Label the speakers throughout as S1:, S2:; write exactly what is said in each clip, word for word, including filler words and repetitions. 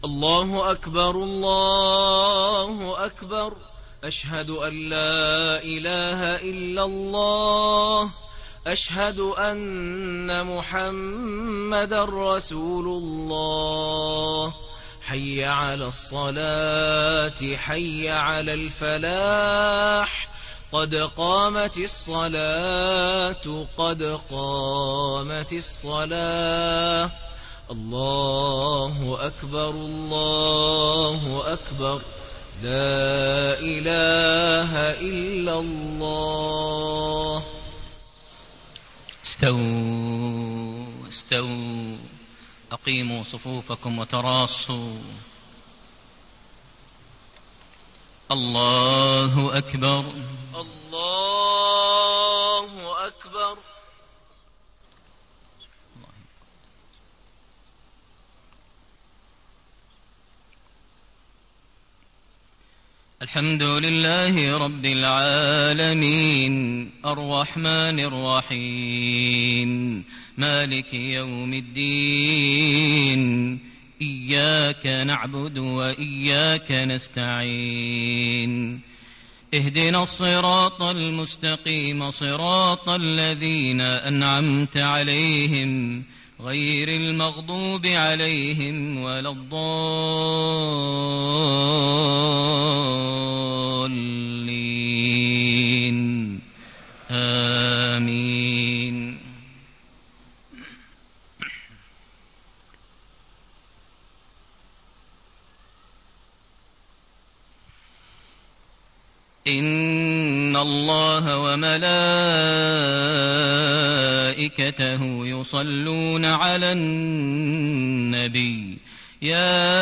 S1: الله أكبر الله أكبر أشهد أن لا إله إلا الله أشهد أن محمدا رسول الله حي على الصلاة حي على الفلاح قد قامت الصلاة قد قامت الصلاة الله أكبر الله أكبر لا إله إلا الله.
S2: استووا استووا أقيموا صفوفكم وتراصوا. الله أكبر
S1: الله أكبر.
S2: الحمد لله رب العالمين الرحمن الرحيم مالك يوم الدين إياك نعبد وإياك نستعين اهدنا الصراط المستقيم صراط الذين أنعمت عليهم غير المغضوب عليهم ولا الضالين آمين. إن الله وملائكته يصلون على النبي يا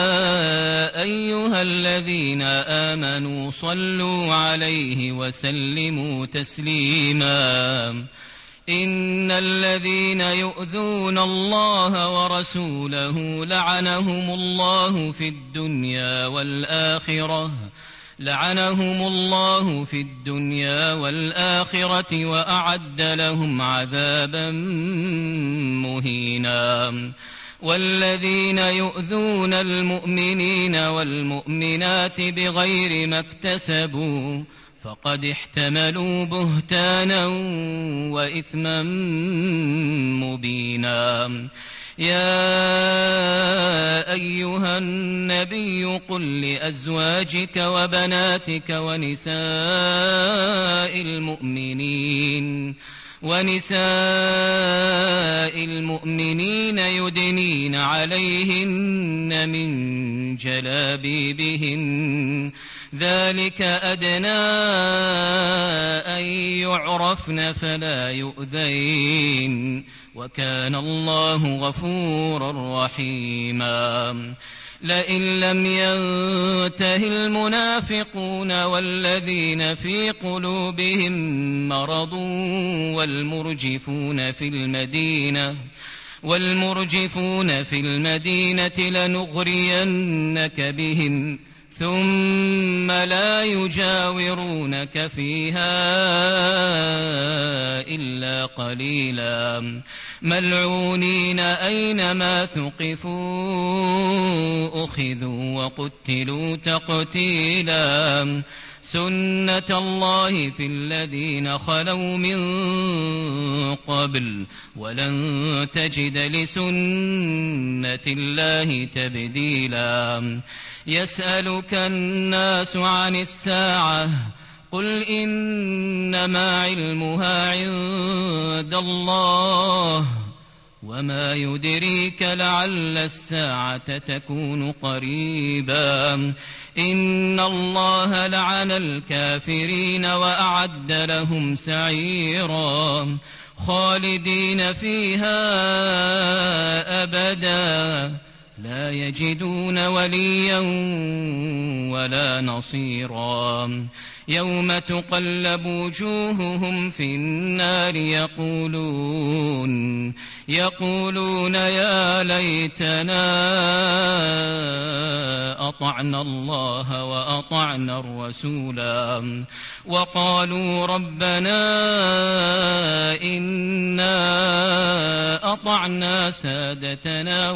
S2: أيها الذين آمنوا صلوا عليه وسلموا تسليما. إن الذين يؤذون الله ورسوله لعنهم الله في الدنيا والآخرة لعنهم الله في الدنيا والآخرة وأعد لهم عذابا مهينا. والذين يؤذون المؤمنين والمؤمنات بغير ما اكتسبوا فقد احتملوا بهتانا وإثما مبينا. يا أيها النبي قل لأزواجك وبناتك ونساء المؤمنين ونساء المؤمنين يدنين عليهن من جلابيبهن ذلك أدنى أن يعرفن فلا يؤذين وكان الله غفورا رحيما. لئن لم ينته المنافقون والذين في قلوبهم مرض والمرجفون في المدينة والمرجفون في المدينة لنغرينك بهم ثم لا يجاورونك فيها إلا قليلا ملعونين أينما ثقفوا أخذوا وقتلوا تقتيلا. سنة الله في الذين خلوا من قبل ولن تجد لسنة الله تبديلا. يسألك الناس عن الساعة قل إنما علمها عند الله وما يدريك لعل الساعة تكون قريبا. إن الله لعن الكافرين وأعد لهم سعيرا خالدين فيها أبدا لا يجدون وليا ولا نصيرا. يوم تقلب وجوههم في النار يقولون يقولون يا ليتنا وأطعنا الله وأطعنا الرسولا وقالوا ربنا إنا أطعنا سادتنا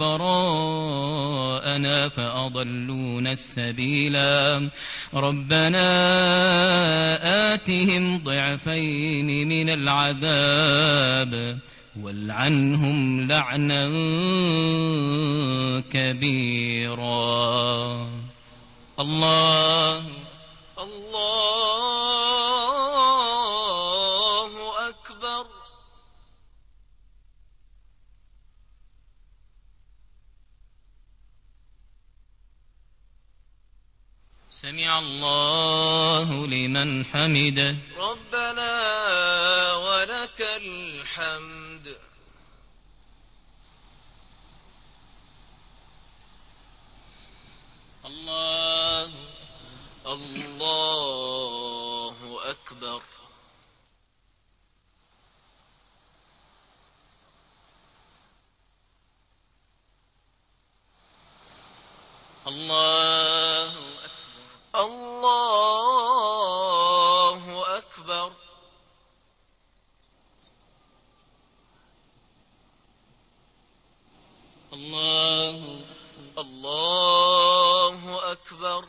S2: وكبراءنا فأضلونا السبيلا ربنا آتهم ضعفين من العذاب والعنهم لعنا كبيرا. الله
S1: الله أكبر.
S2: سمع الله لمن حمده.
S1: ربنا ولك الحمد.
S2: الله
S1: الله أكبر.
S2: الله
S1: الله أكبر.
S2: الله
S1: الله أكبر.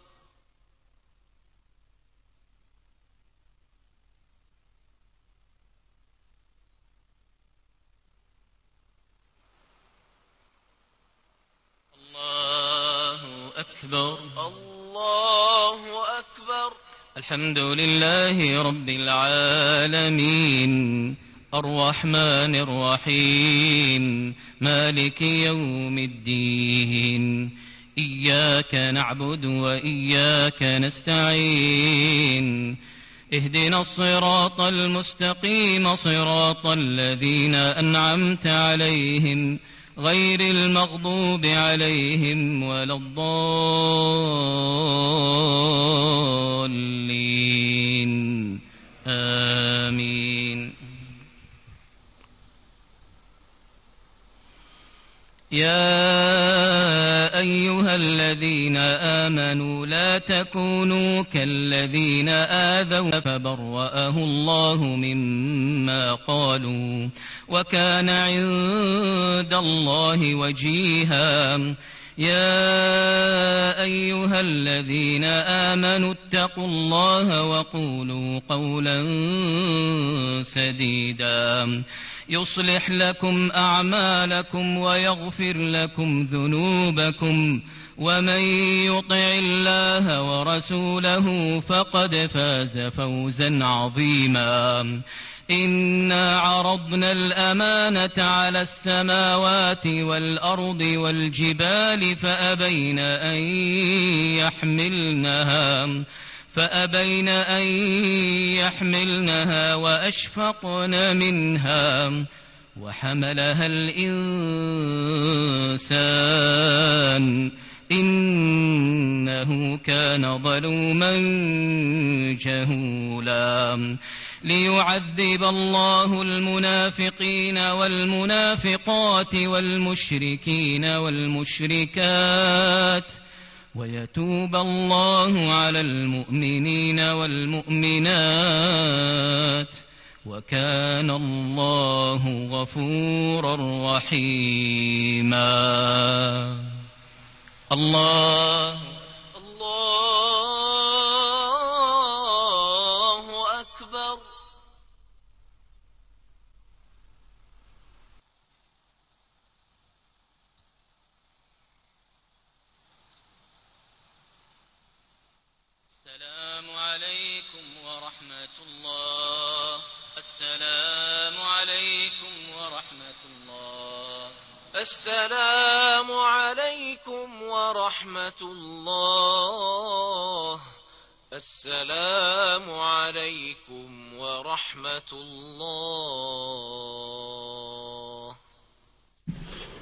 S2: الله أكبر.
S1: الله أكبر.
S2: الحمد لله رب العالمين الرحمن الرحيم مالك يوم الدين إياك نعبد وإياك نستعين اهدنا الصراط المستقيم صراط الذين أنعمت عليهم غير المغضوب عليهم ولا الضالين آمين. يا أيها الذين آمنوا لا تكونوا كالذين آذوا فبرأه الله مما قالوا وكان عند الله وجيها. يا أيها الذين آمنوا اتقوا الله وقولوا قولا سديدا يصلح لكم أعمالكم ويغفر لكم ذنوبكم ومن يطع الله ورسوله فقد فاز فوزا عظيما. إنا عرضنا الأمانة على السماوات والأرض والجبال فأبين أن يحملنها فأبين أن يحملنها وأشفقن منها وحملها الإنسان إنه كان ظلوما جهولا. ليعذب الله المنافقين والمنافقات والمشركين والمشركات ويتوب الله على المؤمنين والمؤمنات وكان الله غفورا رحيما. الله
S1: الله أكبر.
S2: السلام عليكم ورحمة الله. السلام عليكم ورحمة الله.
S1: السلام عليكم ورحمة الله. السلام عليكم ورحمة الله.